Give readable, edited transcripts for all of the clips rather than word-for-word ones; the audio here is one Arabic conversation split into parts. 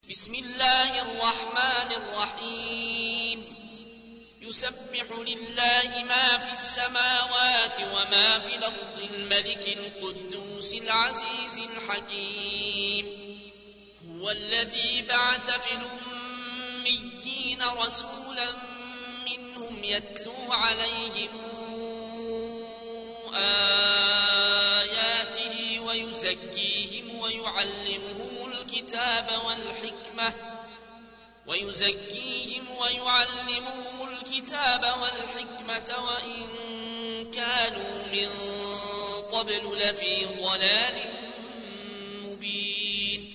بسم الله الرحمن الرحيم يسبح لله ما في السماوات وما في الأرض الملك القدوس العزيز الحكيم هو الذي بعث في الأميين رسولا منهم يتلو عليهم آياته ويزكيهم ويعلمهم الكتاب والحكمة وإن كانوا من قبل لفي ضلال مبين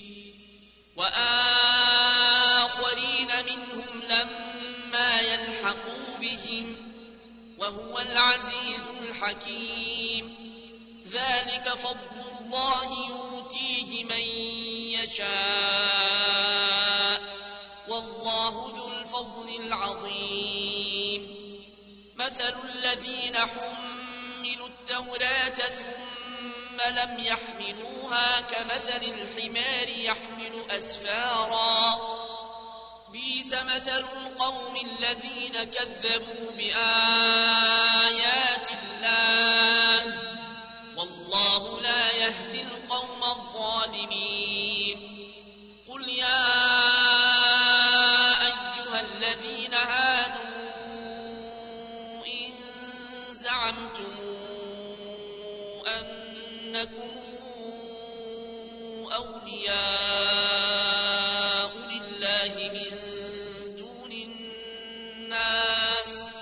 وآخرين منهم لما يلحقوا بهم وهو العزيز الحكيم ذلك فضل الله يؤتيه من يشاء والله ذو الفضل العظيم مثل الذين حملوا التوراة ثم لم يحملوها كمثل الحمار يحمل أسفارا بئس مثل القوم الذين كذبوا بآيات الله والله لا يهدي القوم الظالمين قل يا أيها الذين هادوا إن زعمتم أنكم أولياء لله من دون الناس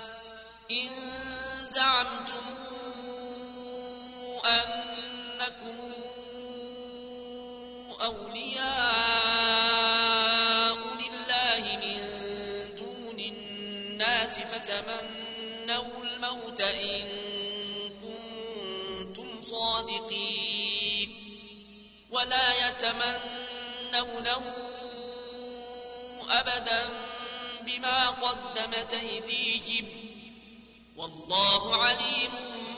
فتمنوا الموت إن كنتم صادقين ولا يتمنونه أبدا بما قدمت أيديهم والله عليم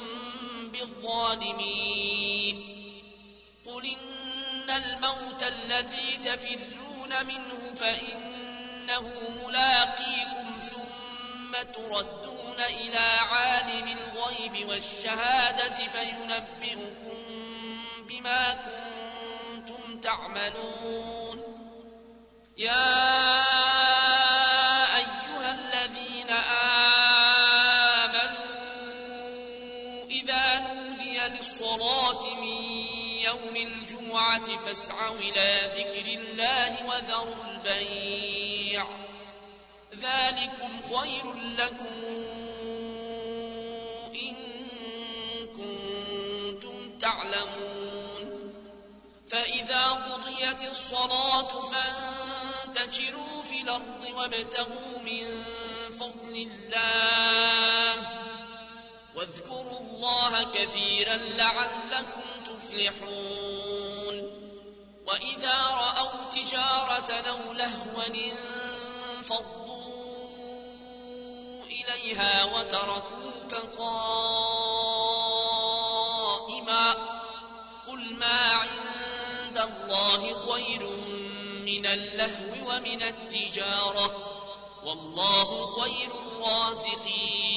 بالظالمين قل إن الموت الذي تفرون منه فإنه ملاقيكم ثم تردون إلى عالم الغيب والشهادة فينبئكم بما كنتم تعملون يا أيها الذين آمنوا إذا نودي للصلاة من يوم الجمعة فاسعوا إلى ذكر الله وذروا البيع ذلكم خير لكم إن كنتم تعلمون فإذا قضيت الصلاة فانتشروا في الأرض وابتغوا من فضل الله واذكروا الله كثيرا لعلكم تفلحون وإذا رأوا تجارة أو لهوا انفضوا إليها وتركوك قائما قل ما عند الله خير من اللهو ومن التجارة والله خير الرازقين